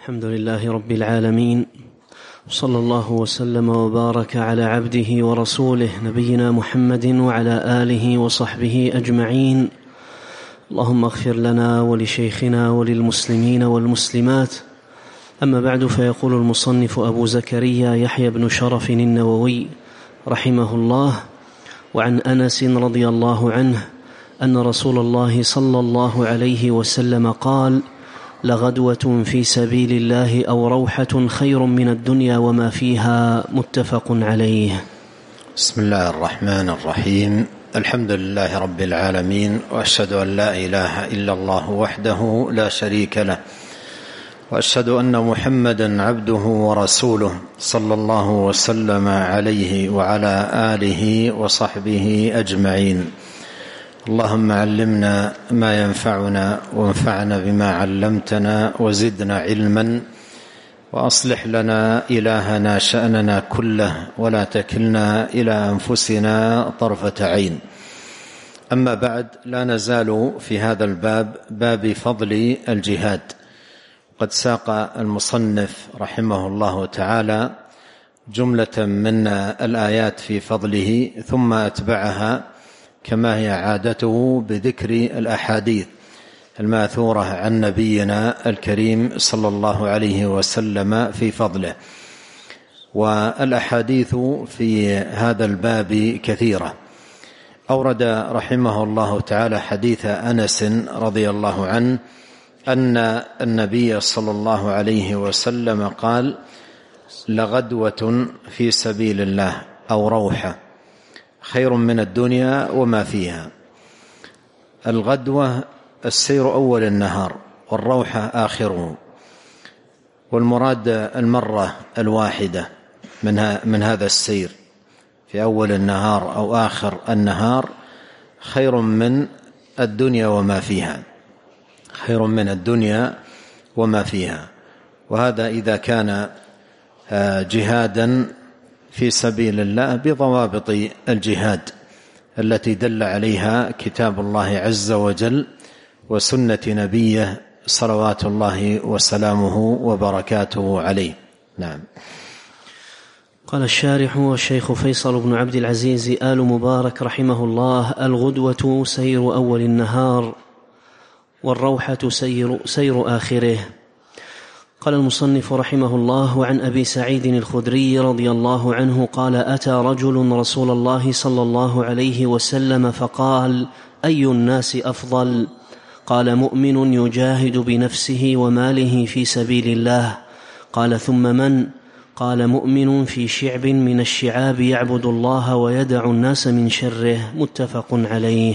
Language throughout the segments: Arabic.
الحمد لله رب العالمين، صلى الله وسلم وبارك على عبده ورسوله نبينا محمد وعلى آله وصحبه أجمعين. اللهم اغفر لنا ولشيخنا وللمسلمين والمسلمات. أما بعد، فيقول المصنف أبو زكريا يحيى بن شرف النووي رحمه الله: وعن أنس رضي الله عنه أن رسول الله صلى الله عليه وسلم قال: لغدوة في سبيل الله أو روحة خير من الدنيا وما فيها. متفق عليه. بسم الله الرحمن الرحيم. الحمد لله رب العالمين، وأشهد أن لا إله إلا الله وحده لا شريك له، وأشهد أن محمدا عبده ورسوله صلى الله وسلم عليه وعلى آله وصحبه أجمعين. اللهم علمنا ما ينفعنا وانفعنا بما علمتنا وزدنا علما، وأصلح لنا إلهنا شأننا كله ولا تكلنا إلى أنفسنا طرفة عين. أما بعد، لا نزال في هذا الباب، باب فضل الجهاد. قد ساق المصنف رحمه الله تعالى جملة من الآيات في فضله، ثم أتبعها كما هي عادته بذكر الأحاديث الماثورة عن نبينا الكريم صلى الله عليه وسلم في فضله. والأحاديث في هذا الباب كثيرة. أورد رحمه الله تعالى حديث أنس رضي الله عنه أن النبي صلى الله عليه وسلم قال: لغدوة في سبيل الله أو روحة خير من الدنيا وما فيها. الغدوة السير أول النهار، والروحة آخره، والمراد المرة الواحدة من هذا السير في أول النهار أو آخر النهار خير من الدنيا وما فيها، خير من الدنيا وما فيها. وهذا إذا كان جهادا في سبيل الله بضوابط الجهاد التي دل عليها كتاب الله عز وجل وسنة نبيه صلوات الله وسلامه وبركاته عليه. نعم. قال الشارح والشيخ فيصل بن عبد العزيز آل مبارك رحمه الله: الغدوة سير أول النهار، والروحة سير آخره. قال المصنف رحمه الله: وعن أبي سعيد الخدري رضي الله عنه قال: أتى رجل رسول الله صلى الله عليه وسلم فقال: أي الناس أفضل؟ قال: مؤمن يجاهد بنفسه وماله في سبيل الله. قال: ثم من؟ قال: مؤمن في شعب من الشعاب يعبد الله ويدع الناس من شره. متفق عليه.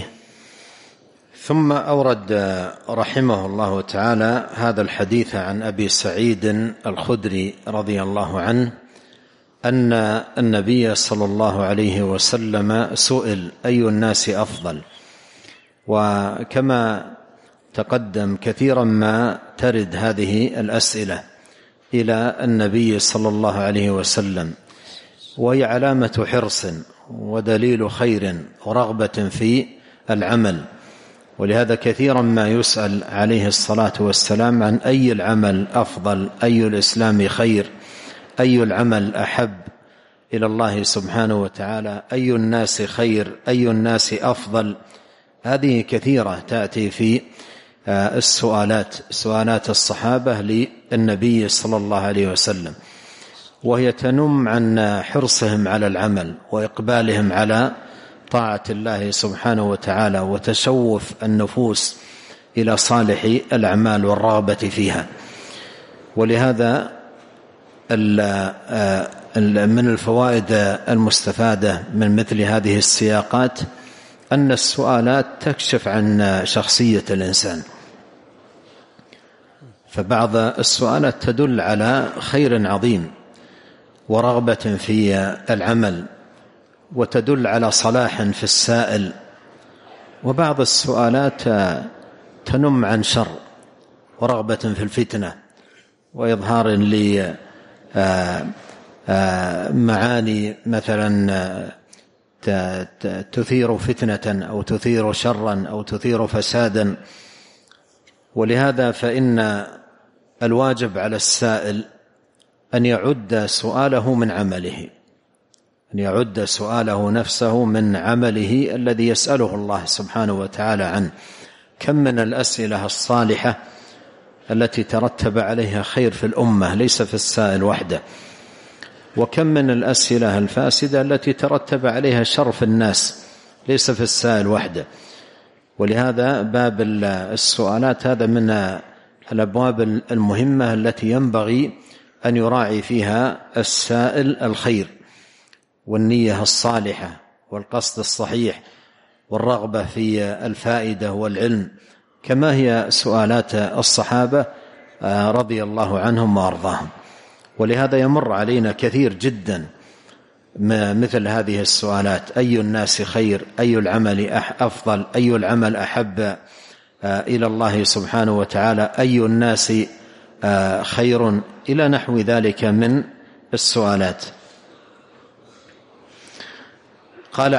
ثم أورد رحمه الله تعالى هذا الحديث عن أبي سعيد الخدري رضي الله عنه أن النبي صلى الله عليه وسلم سئل: أي الناس أفضل؟ وكما تقدم كثيرا ما ترد هذه الأسئلة إلى النبي صلى الله عليه وسلم، وهي علامة حرص ودليل خير ورغبة في العمل. ولهذا كثيرا ما يسأل عليه الصلاة والسلام عن أي العمل أفضل، أي الإسلام خير، أي العمل أحب إلى الله سبحانه وتعالى، أي الناس خير، أي الناس أفضل. هذه كثيرة تأتي في سؤالات الصحابة للنبي صلى الله عليه وسلم، وهي تنم عن حرصهم على العمل وإقبالهم على طاعة الله سبحانه وتعالى وتشوف النفوس إلى صالح الأعمال والرغبة فيها. ولهذا من الفوائد المستفادة من مثل هذه السياقات أن السؤالات تكشف عن شخصية الإنسان، فبعض السؤالات تدل على خير عظيم ورغبة في العمل وتدل على صلاح في السائل، وبعض السؤالات تنم عن شر ورغبة في الفتنة وإظهار لمعاني مثلا تثير فتنة أو تثير شرا أو تثير فسادا. ولهذا فإن الواجب على السائل أن يعد سؤاله من عمله، أن يعد سؤاله نفسه من عمله الذي يسأله الله سبحانه وتعالى عنه. كم من الأسئلة الصالحة التي ترتب عليها خير في الأمة ليس في السائل وحده، وكم من الأسئلة الفاسدة التي ترتب عليها شر في الناس ليس في السائل وحده. ولهذا باب السؤالات هذا من الأبواب المهمة التي ينبغي أن يراعي فيها السائل الخير والنية الصالحة والقصد الصحيح والرغبة في الفائدة والعلم، كما هي سؤالات الصحابة رضي الله عنهم وأرضاهم. ولهذا يمر علينا كثير جدا مثل هذه السؤالات: أي الناس خير؟ أي العمل أفضل؟ أي العمل أحب إلى الله سبحانه وتعالى؟ أي الناس خير؟ إلى نحو ذلك من السؤالات. قال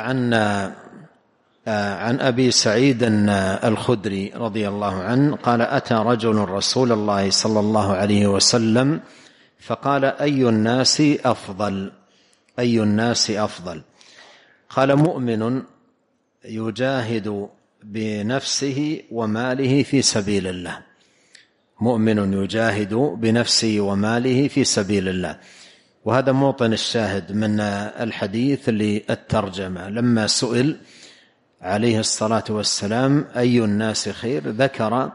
عن أبي سعيد الخدري رضي الله عنه قال: أتى رجل رسول الله صلى الله عليه وسلم فقال: أي الناس أفضل؟ أي الناس أفضل؟ قال: مؤمن يجاهد بنفسه وماله في سبيل الله. مؤمن يجاهد بنفسه وماله في سبيل الله. وهذا موطن الشاهد من الحديث للترجمة. لما سئل عليه الصلاة والسلام أي الناس خير في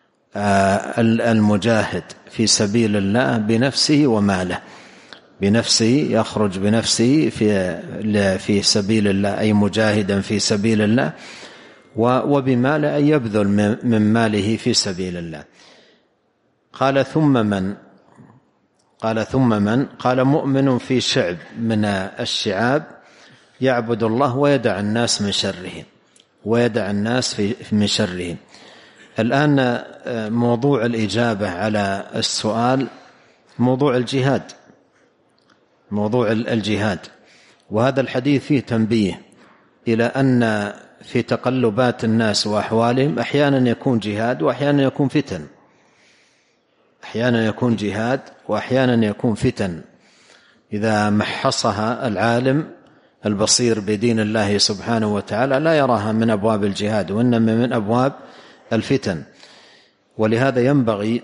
المجاهد في سبيل الله بنفسه وماله. بنفسه يخرج بنفسه في سبيل الله أي مجاهدا في سبيل الله، وبماله أن يبذل من ماله في سبيل الله. قال: ثم من؟ قال: ثم من؟ قال: مؤمن في شعب من الشعاب يعبد الله ويدع الناس من شره، ويدع الناس من شره. الآن موضوع الإجابة على السؤال موضوع الجهاد، موضوع الجهاد. وهذا الحديث فيه تنبيه إلى أن في تقلبات الناس وأحوالهم أحيانا يكون جهاد وأحيانا يكون فتن، أحيانا يكون جهاد وأحيانا يكون فتن. إذا محصها العالم البصير بدين الله سبحانه وتعالى لا يراها من أبواب الجهاد وإنما من أبواب الفتن. ولهذا ينبغي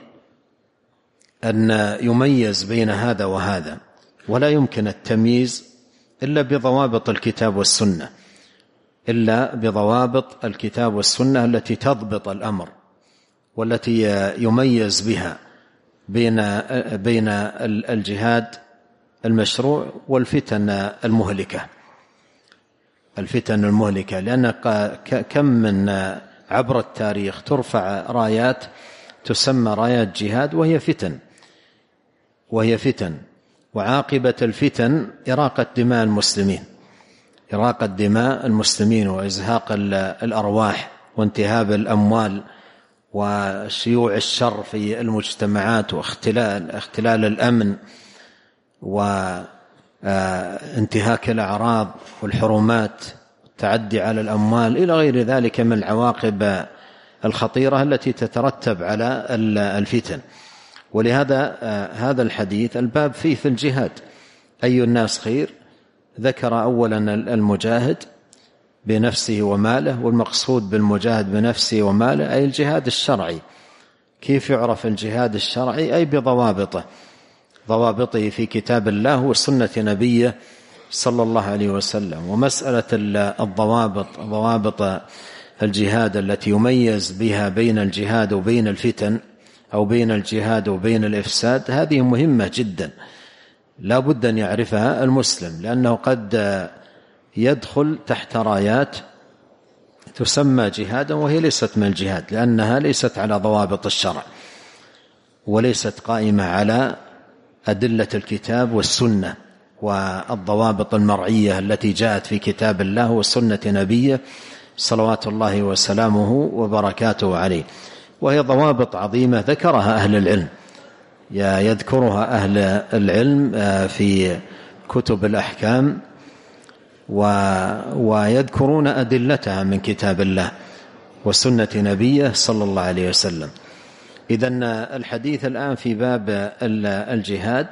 أن يميز بين هذا وهذا، ولا يمكن التمييز إلا بضوابط الكتاب والسنة، إلا بضوابط الكتاب والسنة التي تضبط الأمر والتي يميز بها بين الجهاد المشروع والفتن المهلكة. الفتن المهلكة، لأن كم من عبر التاريخ ترفع رايات تسمى رايات جهاد وهي فتن، وعاقبة الفتن إراقة دماء المسلمين، إراقة دماء المسلمين وإزهاق الأرواح وانتهاب الأموال وشيوع الشر في المجتمعات واختلال الأمن وانتهاك الأعراض والحرمات والتعدي على الأموال إلى غير ذلك من العواقب الخطيرة التي تترتب على الفتن. ولهذا هذا الحديث الباب فيه في الجهاد أي الناس خير. ذكر أولا المجاهد بنفسه وماله، والمقصود بالمجاهد بنفسه وماله أي الجهاد الشرعي. كيف يعرف الجهاد الشرعي؟ أي بضوابطه، ضوابطه في كتاب الله وسنة نبيه صلى الله عليه وسلم. ومسألة الضوابط، ضوابط الجهاد التي يميز بها بين الجهاد وبين الفتن أو بين الجهاد وبين الإفساد، هذه مهمة جدا لا بد أن يعرفها المسلم، لأنه قد يدخل تحت رايات تسمى جهادا وهي ليست من الجهاد، لأنها ليست على ضوابط الشرع وليست قائمة على أدلة الكتاب والسنة والضوابط المرعية التي جاءت في كتاب الله وسنة نبيه صلوات الله وسلامه وبركاته عليه. وهي ضوابط عظيمة ذكرها أهل العلم، يذكرها أهل العلم في كتب الأحكام ويذكرون أدلتها من كتاب الله وسنة نبيه صلى الله عليه وسلم. إذن الحديث الآن في باب الجهاد،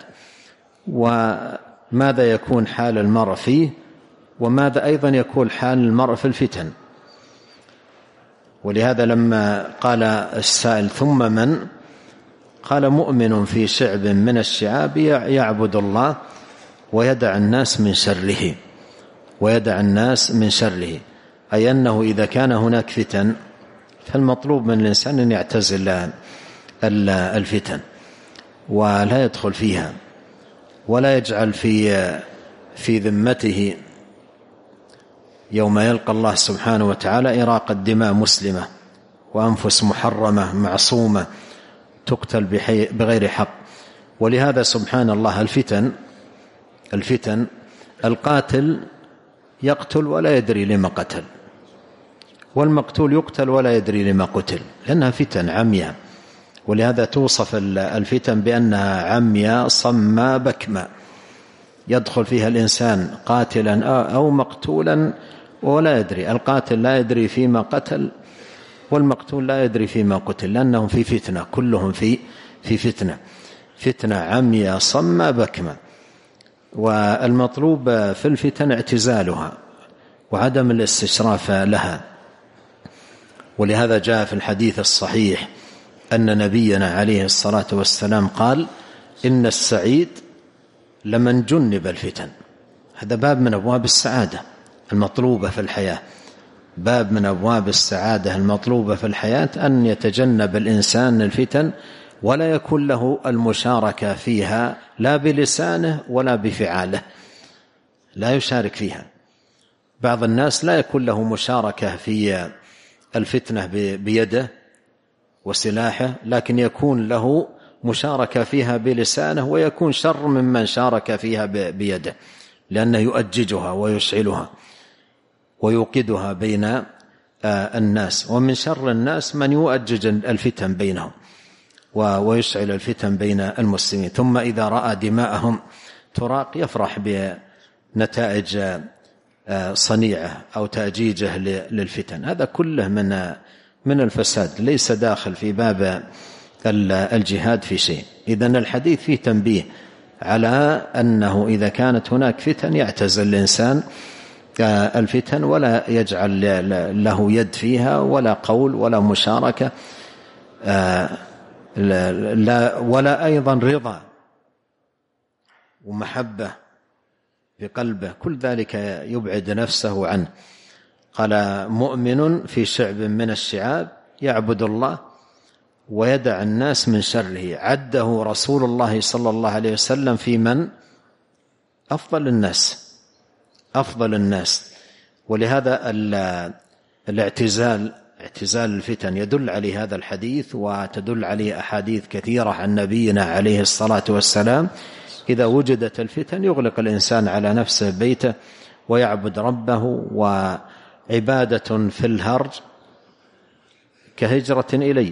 وماذا يكون حال المرء فيه، وماذا أيضا يكون حال المرء في الفتن. ولهذا لما قال السائل ثم من، قال مؤمن في شعب من الشعاب يعبد الله ويدع الناس من شره، ويدع الناس من شره، أي أنه إذا كان هناك فتن فالمطلوب من الإنسان أن يعتزل الفتن ولا يدخل فيها، ولا يجعل في ذمته يوم يلقى الله سبحانه وتعالى إراقة دماء مسلمة وأنفس محرمة معصومة تقتل بغير حق. ولهذا سبحان الله الفتن القاتل يقتل ولا يدري لما قتل، والمقتول يقتل ولا يدري لما قتل، لأنها فتن عمياء. ولهذا توصف الفتن بأنها عمياء صماء بكماء، يدخل فيها الإنسان قاتلا أو مقتولا ولا يدري. القاتل لا يدري فيما قتل، والمقتول لا يدري فيما قتل، لأنهم في فتنة، كلهم في فتنة عمياء صماء بكماء. والمطلوب في الفتن اعتزالها وعدم الاستشراف لها. ولهذا جاء في الحديث الصحيح أن نبينا عليه الصلاة والسلام قال إن السعيد لمن جنب الفتن. هذا باب من أبواب السعادة المطلوبة في الحياة، باب من أبواب السعادة المطلوبة في الحياة، أن يتجنب الإنسان الفتن ولا يكون له المشاركة فيها لا بلسانه ولا بفعاله، لا يشارك فيها. بعض الناس لا يكون له مشاركة في الفتنة بيده وسلاحه، لكن يكون له مشاركة فيها بلسانه، ويكون شر ممن شارك فيها بيده، لأنه يؤججها ويشعلها ويوقدها بين الناس. ومن شر الناس من يؤجج الفتن بينهم ويشعل الفتن بين المسلمين، ثم إذا رأى دماءهم تراق يفرح بنتائج صنيعة أو تأجيجه للفتن. هذا كله من الفساد، ليس داخل في باب الجهاد في شيء. إذن الحديث فيه تنبيه على أنه إذا كانت هناك فتن يعتزل الإنسان الفتن ولا يجعل له يد فيها ولا قول ولا مشاركة، ولا أيضا رضا ومحبة في قلبه، كل ذلك يبعد نفسه عنه. قال مؤمن في شعب من الشعاب يعبد الله ويدع الناس من شره. عده رسول الله صلى الله عليه وسلم في من؟ أفضل الناس. ولهذا اعتزال الفتن يدل عليه هذا الحديث، وتدل عليه أحاديث كثيرة عن نبينا عليه الصلاة والسلام. إذا وجدت الفتن يغلق الإنسان على نفسه بيته ويعبد ربه. وعبادة في الهرج كهجرة إلي،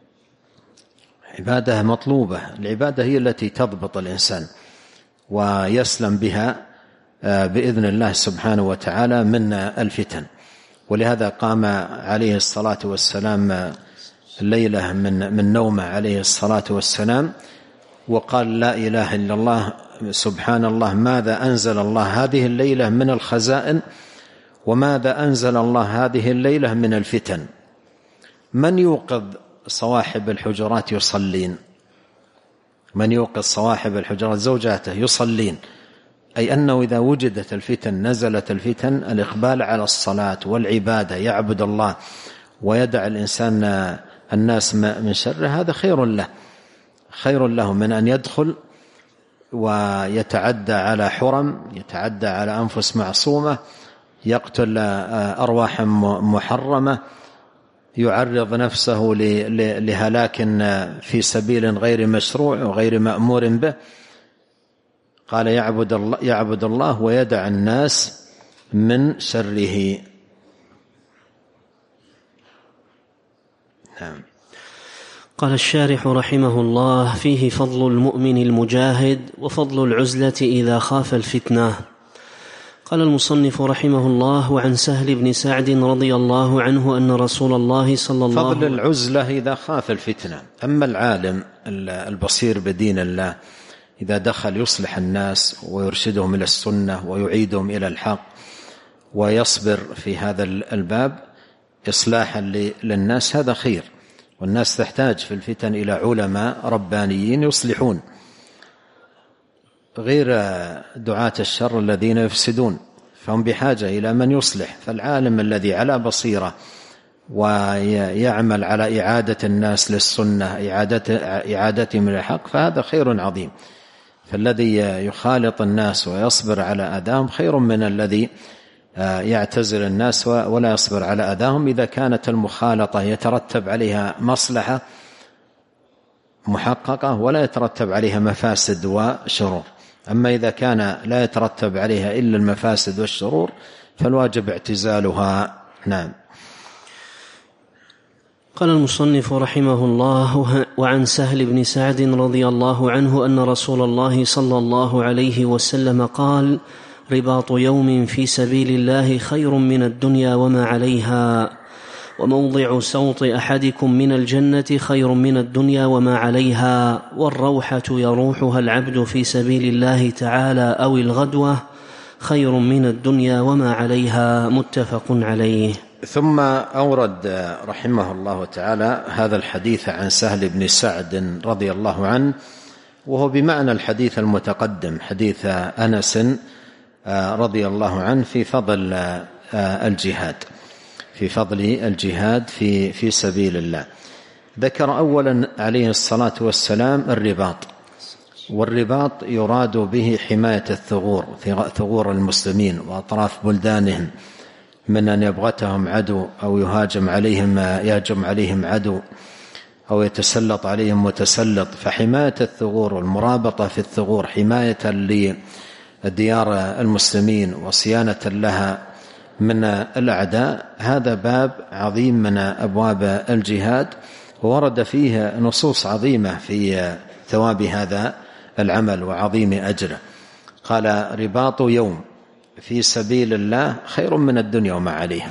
عبادة مطلوبة. العبادة هي التي تضبط الإنسان ويسلم بها بإذن الله سبحانه وتعالى من الفتن. ولهذا قام عليه الصلاة والسلام الليلة من نومه عليه الصلاة والسلام وقال لا إله إلا الله، سبحان الله، ماذا أنزل الله هذه الليلة من الخزائن، وماذا أنزل الله هذه الليلة من الفتن. من يوقظ صواحب الحجرات يصلين، من يوقظ صواحب الحجرات زوجاته يصلين، أي أنه إذا وجدت الفتن نزلت الفتن الإقبال على الصلاة والعبادة، يعبد الله ويدع الإنسان الناس من شره، هذا خير له من أن يدخل ويتعدى على حرم، يتعدى على أنفس معصومة، يقتل أرواح محرمة، يعرض نفسه لهلاك في سبيل غير مشروع وغير مأمور به. قال يعبد الله ويدع الناس من شره. نعم. قال الشارح رحمه الله: فيه فضل المؤمن المجاهد وفضل العزلة إذا خاف الفتنة. قال المصنف رحمه الله: وعن سهل بن سعد رضي الله عنه أن رسول الله صلى الله عليه وسلم. فضل العزلة إذا خاف الفتنة. أما العالم البصير بدين الله إذا دخل يصلح الناس ويرشدهم إلى السنة ويعيدهم إلى الحق ويصبر في هذا الباب إصلاحا للناس، هذا خير. والناس تحتاج في الفتن إلى علماء ربانيين يصلحون، غير دعاة الشر الذين يفسدون، فهم بحاجة إلى من يصلح. فالعالم الذي على بصيرة ويعمل على إعادة الناس للسنة، إعادتهم إلى الحق، فهذا خير عظيم. فالذي يخالط الناس ويصبر على أذاهم خير من الذي يعتزل الناس ولا يصبر على أذاهم، إذا كانت المخالطة يترتب عليها مصلحة محققة ولا يترتب عليها مفاسد وشرور. أما إذا كان لا يترتب عليها إلا المفاسد والشرور فالواجب اعتزالها. نعم. قال المصنف رحمه الله: وعن سهل بن سعد رضي الله عنه أن رسول الله صلى الله عليه وسلم قال: رباط يوم في سبيل الله خير من الدنيا وما عليها، وموضع سوط أحدكم من الجنة خير من الدنيا وما عليها، والروحة يروحها العبد في سبيل الله تعالى أو الغدوة خير من الدنيا وما عليها. متفق عليه. ثم أورد رحمه الله تعالى هذا الحديث عن سهل بن سعد رضي الله عنه، وهو بمعنى الحديث المتقدم، حديث أنس رضي الله عنه في فضل الجهاد، في فضل الجهاد في سبيل الله. ذكر أولا عليه الصلاة والسلام الرباط، والرباط يراد به حماية الثغور، ثغور المسلمين وأطراف بلدانهم، من أن يبغتهم عدو أو يهاجم عليهم عدو أو يتسلط عليهم متسلط. فحماية الثغور والمرابطة في الثغور حماية لديار المسلمين وصيانة لها من الأعداء، هذا باب عظيم من أبواب الجهاد، وورد فيه نصوص عظيمة في ثواب هذا العمل وعظيم أجره. قال: رباط يوم في سبيل الله خير من الدنيا وما عليها،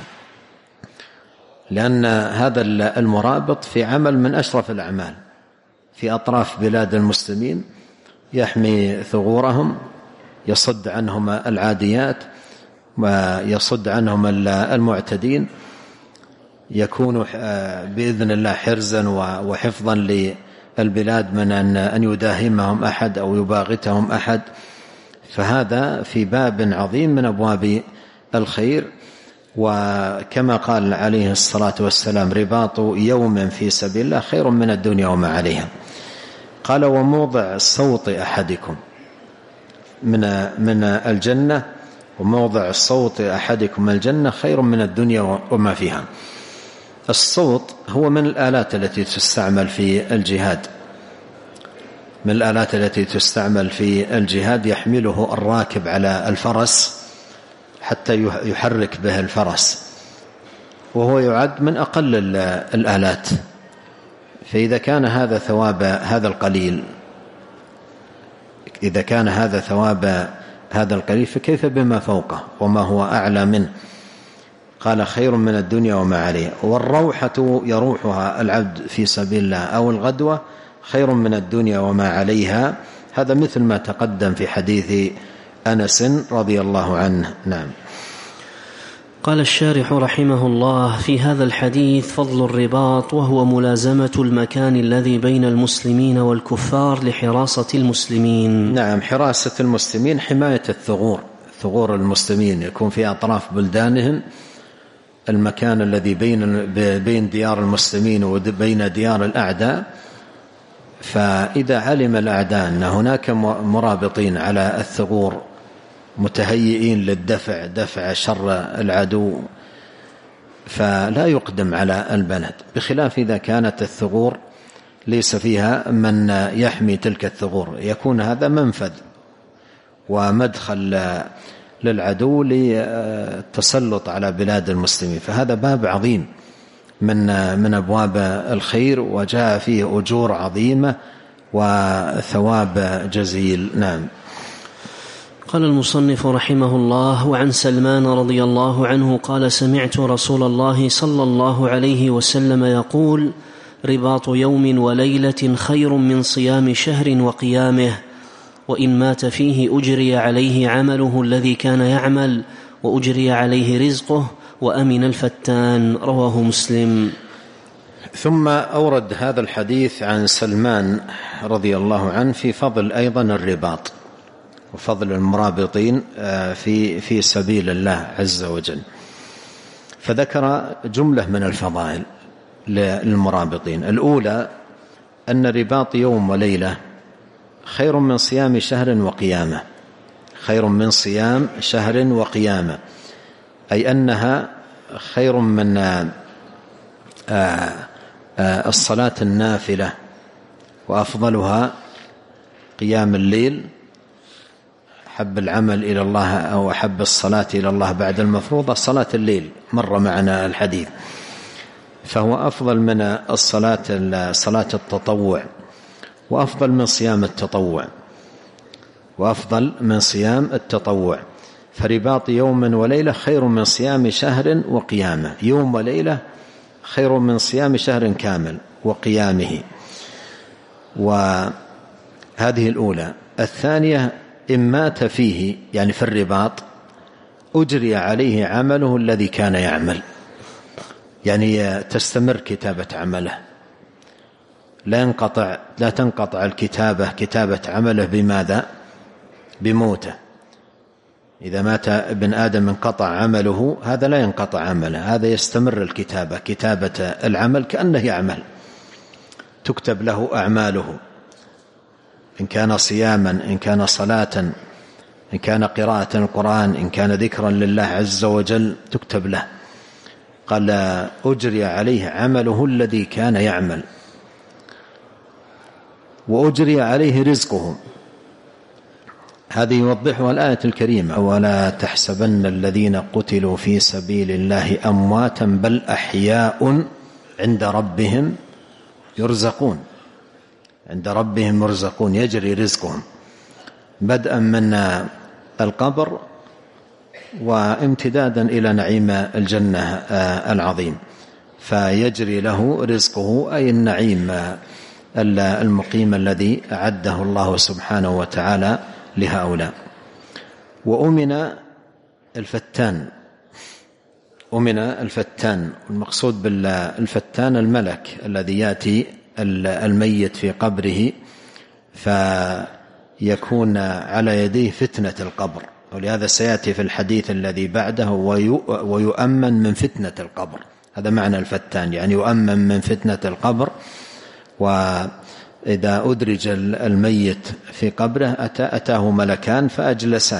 لأن هذا المرابط في عمل من أشرف الأعمال في أطراف بلاد المسلمين، يحمي ثغورهم، يصد عنهم العاديات ويصد عنهم المعتدين، يكون بإذن الله حرزا وحفظا للبلاد من أن يداهمهم أحد أو يباغتهم أحد. فهذا في باب عظيم من أبواب الخير. وكما قال عليه الصلاة والسلام: رباط يوم في سبيل الله خير من الدنيا وما عليها. قال: وموضع صوت أحدكم من الجنة، وموضع الصوت أحدكم من الجنة خير من الدنيا وما فيها. الصوت هو من الآلات التي تستعمل في الجهاد، من الآلات التي تستعمل في الجهاد، يحمله الراكب على الفرس حتى يحرك به الفرس، وهو يعد من أقل الآلات. فإذا كان هذا ثواب هذا القليل، إذا كان هذا ثواب هذا القليل، فكيف بما فوقه وما هو أعلى منه؟ قال: خير من الدنيا وما عليها. والروحة يروحها العبد في سبيل الله أو الغدوة خير من الدنيا وما عليها. هذا مثل ما تقدم في حديث أنس رضي الله عنه. نعم. قال الشارح رحمه الله: في هذا الحديث فضل الرباط، وهو ملازمة المكان الذي بين المسلمين والكفار لحراسة المسلمين. نعم، حراسة المسلمين، حماية ثغور المسلمين، يكون في أطراف بلدانهم المكان الذي بين ديار المسلمين وبين ديار الأعداء. فإذا علم الأعداء أن هناك مرابطين على الثغور متهيئين دفع شر العدو، فلا يقدم على البلد، بخلاف إذا كانت الثغور ليس فيها من يحمي تلك الثغور، يكون هذا منفذ ومدخل للعدو للتسلط على بلاد المسلمين. فهذا باب عظيم من أبواب الخير، وجاء فيه أجور عظيمة وثواب جزيل. نعم. قال المصنف رحمه الله: وعن سلمان رضي الله عنه قال: سمعت رسول الله صلى الله عليه وسلم يقول: رباط يوم وليلة خير من صيام شهر وقيامه، وإن مات فيه أجري عليه عمله الذي كان يعمل، وأجري عليه رزقه، وأمن الفتان. رواه مسلم. ثم أورد هذا الحديث عن سلمان رضي الله عنه في فضل أيضا الرباط وفضل المرابطين في سبيل الله عز وجل، فذكر جملة من الفضائل للمرابطين. الأولى أن رباط يوم وليلة خير من صيام شهر وقيامة، خير من صيام شهر وقيامة، أي أنها خير من الصلاة النافلة، وأفضلها قيام الليل. حب العمل إلى الله أو أحب الصلاة إلى الله بعد المفروضة صلاة الليل، مر معنا الحديث، فهو أفضل من صلاة التطوع، وأفضل من صيام التطوع، وأفضل من صيام التطوع. فرباط يوم وليلة خير من صيام شهر وقيامه، يوم وليلة خير من صيام شهر كامل وقيامه. وهذه الأولى. الثانية: إن مات فيه، يعني في الرباط، أجري عليه عمله الذي كان يعمل، يعني تستمر كتابة عمله، لا تنقطع كتابة عمله. بماذا؟ بموته. إذا مات ابن آدم انقطع عمله، هذا لا ينقطع عمله، هذا يستمر كتابة العمل كأنه يعمل، تكتب له أعماله، إن كان صياما، إن كان صلاة، إن كان قراءة القرآن، إن كان ذكرا لله عز وجل، تكتب له. قال: أجري عليه عمله الذي كان يعمل، وأجري عليه رزقه. هذه يوضحها الآية الكريمة: ولا تحسبن الذين قتلوا في سبيل الله أمواتا بل أحياء عند ربهم يرزقون. عند ربهم يرزقون، يجري رزقهم بدءا من القبر وامتدادا إلى نعيم الجنة العظيم، فيجري له رزقه، أي النعيم المقيم الذي أعده الله سبحانه وتعالى لهؤلاء. وأمن الفتان، أمن الفتان، والمقصود بالفتان الملك الذي يأتي الميت في قبره فيكون على يديه فتنة القبر، ولهذا سيأتي في الحديث الذي بعده: ويؤمن من فتنة القبر. هذا معنى الفتان، يعني يؤمن من فتنة القبر. وإذا أدرج الميت في قبره أتاه ملكان فأجلساه،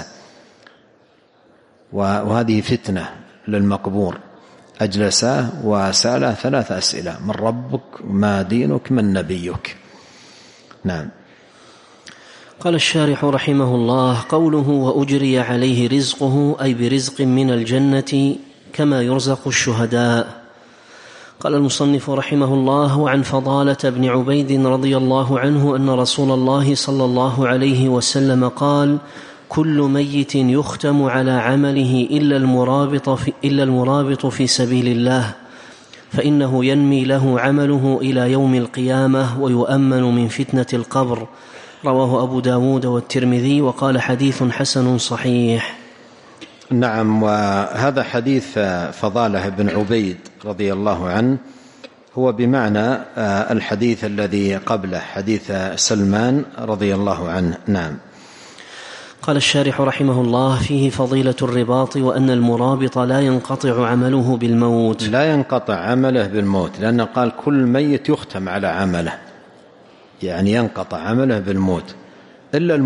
وهذه فتنة للمقبور، أجلساه وسأله 3 أسئلة: من ربك، ما دينك، من نبيك. نعم. قال الشارح رحمه الله: قوله وأجري عليه رزقه، أي برزق من الجنة كما يرزق الشهداء. قال المصنف رحمه الله: وعن فضالة بن عبيد رضي الله عنه أن رسول الله صلى الله عليه وسلم قال: كل ميت يختم على عمله إلا المرابط في سبيل الله، فإنه ينمي له عمله إلى يوم القيامة ويؤمن من فتنة القبر. رواه أبو داود والترمذي، وقال: حديث حسن صحيح. نعم. وهذا حديث فضالة بن عبيد رضي الله عنه هو بمعنى الحديث الذي قبله، حديث سلمان رضي الله عنه. نعم. قال الشارح رحمه الله: فيه فضيلة الرباط، وأن المرابط لا ينقطع عمله بالموت. لا ينقطع عمله بالموت، لأنه قال كل ميت يختم على عمله، يعني ينقطع عمله بالموت، إلا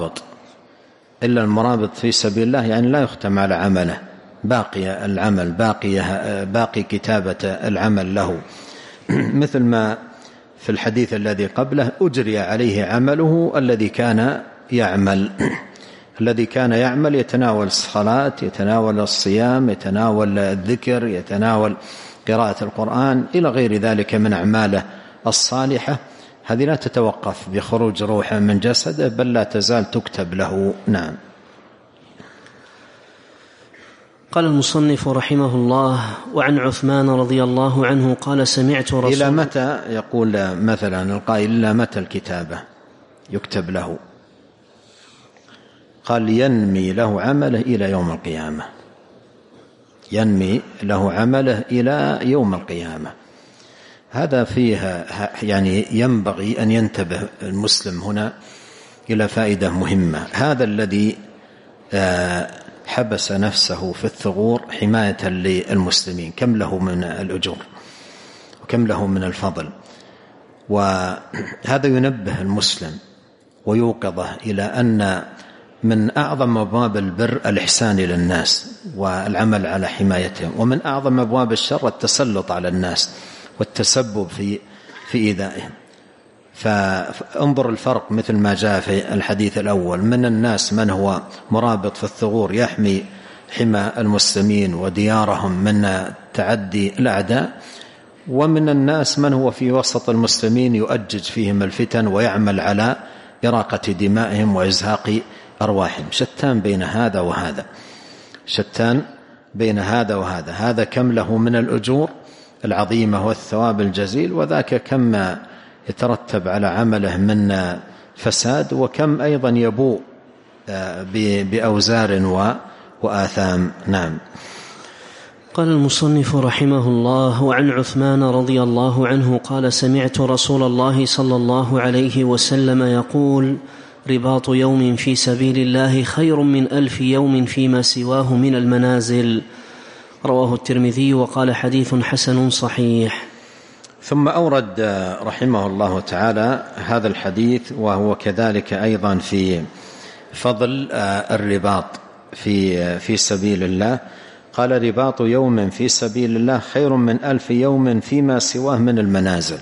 المرابط في سبيل الله، يعني لا يختم على عمله، باقي العمل، باقي كتابة العمل له. مثل ما في الحديث الذي قبله: أجري عليه عمله الذي كان يعمل. الذي كان يعمل يتناول الصلاة، يتناول الصيام، يتناول الذكر، يتناول قراءة القرآن إلى غير ذلك من أعماله الصالحة. هذه لا تتوقف بخروج روحه من جسده، بل لا تزال تكتب له. نعم. قال المصنف رحمه الله: وعن عثمان رضي الله عنه قال: سمعت رسول. إلى متى يقول مثلا القائل إلى متى الكتابة يكتب له؟ قال: ينمي له عمله إلى يوم القيامة، ينمي له عمله إلى يوم القيامة. هذا فيها يعني ينبغي أن ينتبه المسلم هنا إلى فائدة مهمة. هذا الذي حبس نفسه في الثغور حماية للمسلمين كم له من الأجور وكم له من الفضل، وهذا ينبه المسلم ويوقظه إلى أن من أعظم أبواب البر الإحسان إلى الناس والعمل على حمايتهم، ومن أعظم أبواب الشر التسلط على الناس والتسبب في إيذائهم. فانظر الفرق مثل ما جاء في الحديث الأول: من الناس من هو مرابط في الثغور يحمي حمى المسلمين وديارهم من تعدي الأعداء، ومن الناس من هو في وسط المسلمين يؤجج فيهم الفتن ويعمل على إراقة دمائهم وإزهاق أرواحهم. شتان بين هذا وهذا، شتان بين هذا وهذا. هذا كم له من الأجور العظيمة والثواب الجزيل، وذاك كم يترتب على عمله من فساد، وكم أيضا يبوء بأوزار وآثام. نعم. قال المصنف رحمه الله: وعن عثمان رضي الله عنه قال: سمعت رسول الله صلى الله عليه وسلم يقول: رباط يوم في سبيل الله خير من 1000 يوم فيما سواه من المنازل. رواه الترمذي وقال: حديث حسن صحيح. ثم أورد رحمه الله تعالى هذا الحديث، وهو كذلك أيضا في فضل الرباط في سبيل الله. قال: رباط يوم في سبيل الله خير من 1000 يوم فيما سواه من المنازل.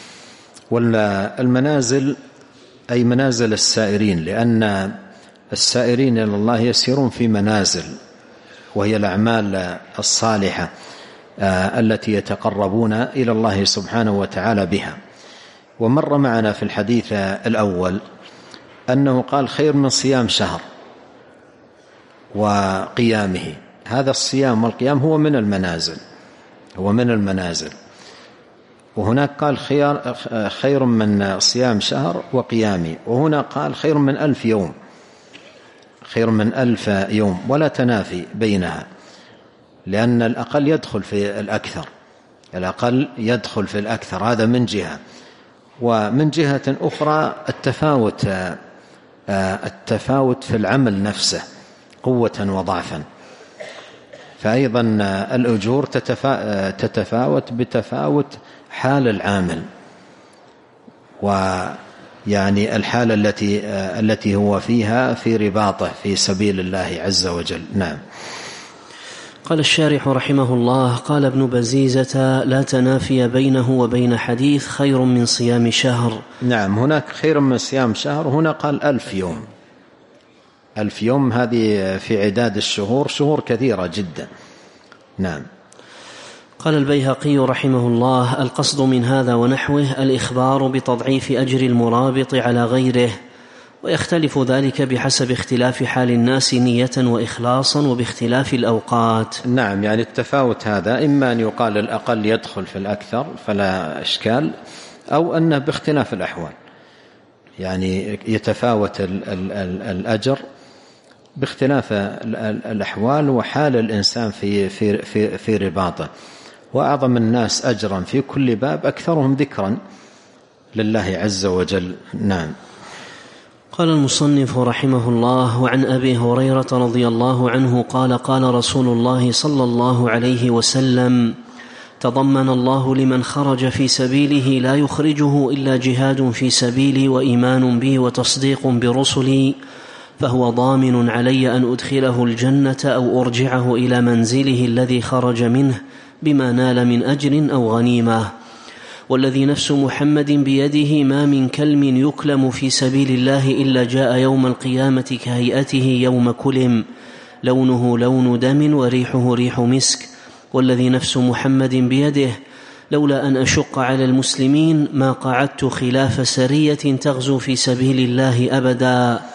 والمنازل أي منازل السائرين، لأن السائرين إلى الله يسيرون في منازل، وهي الأعمال الصالحة التي يتقربون إلى الله سبحانه وتعالى بها. ومر معنا في الحديث الأول أنه قال: خير من صيام شهر وقيامه. هذا الصيام والقيام هو من المنازل، هو من المنازل. وهناك قال خير من صيام شهر وقيامه، وهنا قال خير من 1000 يوم، خير من 1000 يوم، ولا تنافي بينها، لأن الأقل يدخل في الأكثر، الأقل يدخل في الأكثر. هذا من جهة. ومن جهة أخرى التفاوت في العمل نفسه قوة وضعفا، فأيضا الأجور تتفاوت بتفاوت حال العامل، ويعني الحالة التي هو فيها في رباطه في سبيل الله عز وجل. نعم. قال الشارح رحمه الله: قال ابن بزيزة: لا تنافي بينه وبين حديث خير من صيام شهر. نعم، هناك خير من صيام شهر، هنا قال 1000 يوم. 1000 يوم هذه في عداد الشهور، شهور كثيرة جدا. نعم. قال البيهقي رحمه الله: القصد من هذا ونحوه الإخبار بتضعيف أجر المرابط على غيره، ويختلف ذلك بحسب اختلاف حال الناس نية وإخلاصا وباختلاف الأوقات. نعم، يعني التفاوت هذا إما أن يقال الأقل يدخل في الأكثر فلا إشكال، أو أنه باختلاف الأحوال، يعني يتفاوت الأجر باختلاف الأحوال وحال الإنسان في رباطه. وأعظم الناس أجرا في كل باب أكثرهم ذكرا لله عز وجل. نعم. قال المصنف رحمه الله: وعن أبي هريرة رضي الله عنه قال: قال رسول الله صلى الله عليه وسلم: تضمن الله لمن خرج في سبيله لا يخرجه إلا جهاد في سبيلي وإيمان بي وتصديق برسلي، فهو ضامن علي أن أدخله الجنة أو أرجعه إلى منزله الذي خرج منه بما نال من أجر أو غنيمة. والذي نفس محمد بيده ما من كلم يكلم في سبيل الله إلا جاء يوم القيامة كهيئته يوم كلم، لونه لون دم وريحه ريح مسك. والذي نفس محمد بيده لولا أن أشق على المسلمين ما قعدت خلاف سرية تغزو في سبيل الله أبدا،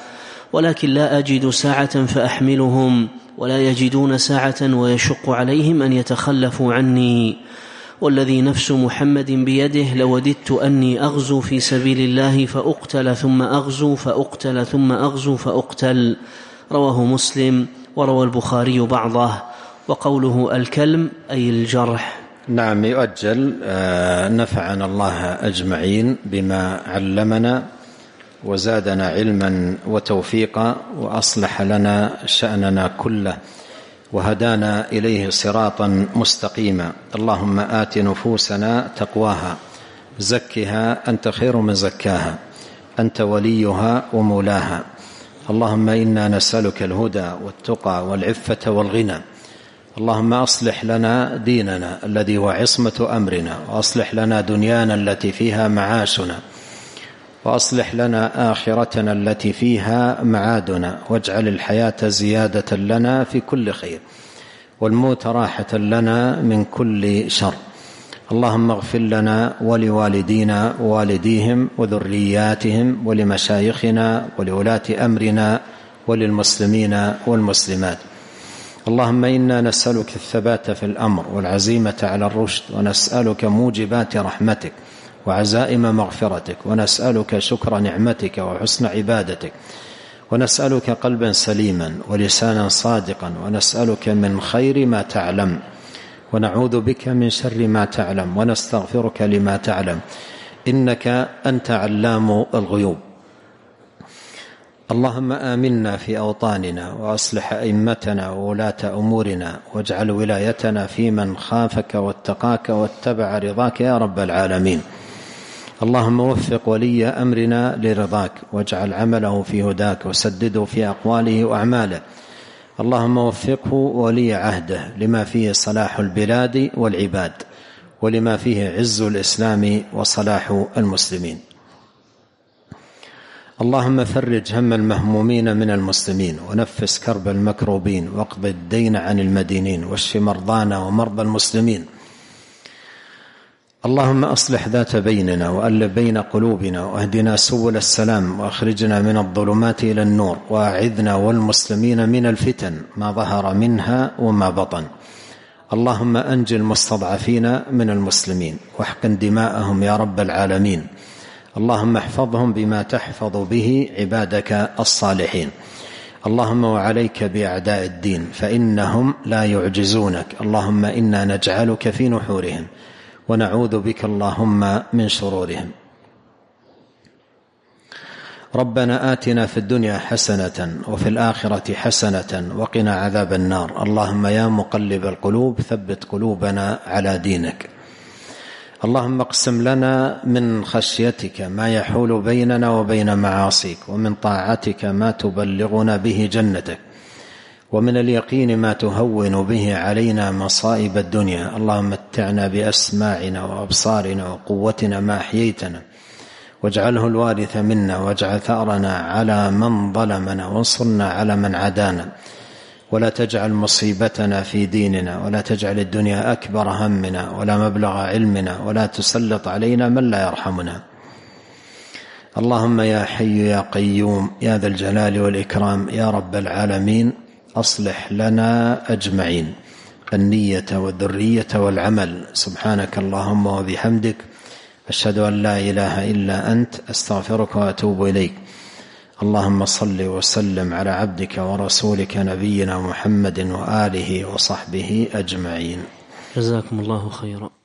ولكن لا أجد ساعة فأحملهم، ولا يجدون ساعة ويشق عليهم أن يتخلفوا عني. والذي نفس محمد بيده لوددت أني أغزو في سبيل الله فأقتل ثم أغزو فأقتل ثم أغزو فأقتل. رواه مسلم، وروى البخاري بعضه. وقوله الكلم أي الجرح. نعم، يؤجل. نفعنا الله أجمعين بما علمنا وزادنا علما وتوفيقا، وأصلح لنا شأننا كله، وهدانا إليه صراطا مستقيما. اللهم آت نفوسنا تقواها، زكها أنت خير من زكاها، أنت وليها ومولاها. اللهم إنا نسألك الهدى والتقى والعفة والغنى. اللهم أصلح لنا ديننا الذي هو عصمة أمرنا، وأصلح لنا دنيانا التي فيها معاشنا، وأصلح لنا آخرتنا التي فيها معادنا، واجعل الحياة زيادة لنا في كل خير، والموت راحة لنا من كل شر. اللهم اغفر لنا ولوالدينا ووالديهم وذرياتهم ولمشايخنا ولولاة أمرنا وللمسلمين والمسلمات. اللهم إنا نسألك الثبات في الأمر والعزيمة على الرشد، ونسألك موجبات رحمتك وعزائم مغفرتك، ونسألك شكر نعمتك وحسن عبادتك، ونسألك قلبا سليما ولسانا صادقا، ونسألك من خير ما تعلم، ونعوذ بك من شر ما تعلم، ونستغفرك لما تعلم، إنك أنت علام الغيوب. اللهم آمنا في أوطاننا، وأصلح أئمتنا وولاة أمورنا، واجعل ولايتنا في من خافك واتقاك واتبع رضاك يا رب العالمين. اللهم وفق ولي أمرنا لرضاك، واجعل عمله في هداك، وسدده في أقواله وأعماله. اللهم وفقه ولي عهده لما فيه صلاح البلاد والعباد، ولما فيه عز الإسلام وصلاح المسلمين. اللهم فرج هم المهمومين من المسلمين، ونفس كرب المكروبين، واقض الدين عن المدينين، واشف مرضانا ومرضى المسلمين. اللهم أصلح ذات بيننا، وألف بين قلوبنا، واهدنا سبل السلام، وأخرجنا من الظلمات إلى النور، وأعذنا والمسلمين من الفتن ما ظهر منها وما بطن. اللهم أنجِ المستضعفين من المسلمين، واحقن دماءهم يا رب العالمين. اللهم احفظهم بما تحفظ به عبادك الصالحين. اللهم وعليك بأعداء الدين، فإنهم لا يعجزونك. اللهم إنا نجعلك في نحورهم، ونعوذ بك اللهم من شرورهم. ربنا آتنا في الدنيا حسنة وفي الآخرة حسنة وقنا عذاب النار. اللهم يا مقلب القلوب ثبت قلوبنا على دينك. اللهم اقسم لنا من خشيتك ما يحول بيننا وبين معاصيك، ومن طاعتك ما تبلغنا به جنتك، ومن اليقين ما تهون به علينا مصائب الدنيا. اللهم متعنا بأسماعنا وأبصارنا وقوتنا ما أحييتنا، واجعله الوارث منا، واجعل ثأرنا على من ظلمنا، وانصرنا على من عادانا، ولا تجعل مصيبتنا في ديننا، ولا تجعل الدنيا أكبر همنا ولا مبلغ علمنا، ولا تسلط علينا من لا يرحمنا. اللهم يا حي يا قيوم يا ذا الجلال والإكرام يا رب العالمين، أصلح لنا أجمعين النية والذرية والعمل. سبحانك اللهم وبحمدك، أشهد أن لا إله إلا أنت، أستغفرك وأتوب إليك. اللهم صل وسلم على عبدك ورسولك نبينا محمد وآله وصحبه أجمعين. جزاكم الله خيرا.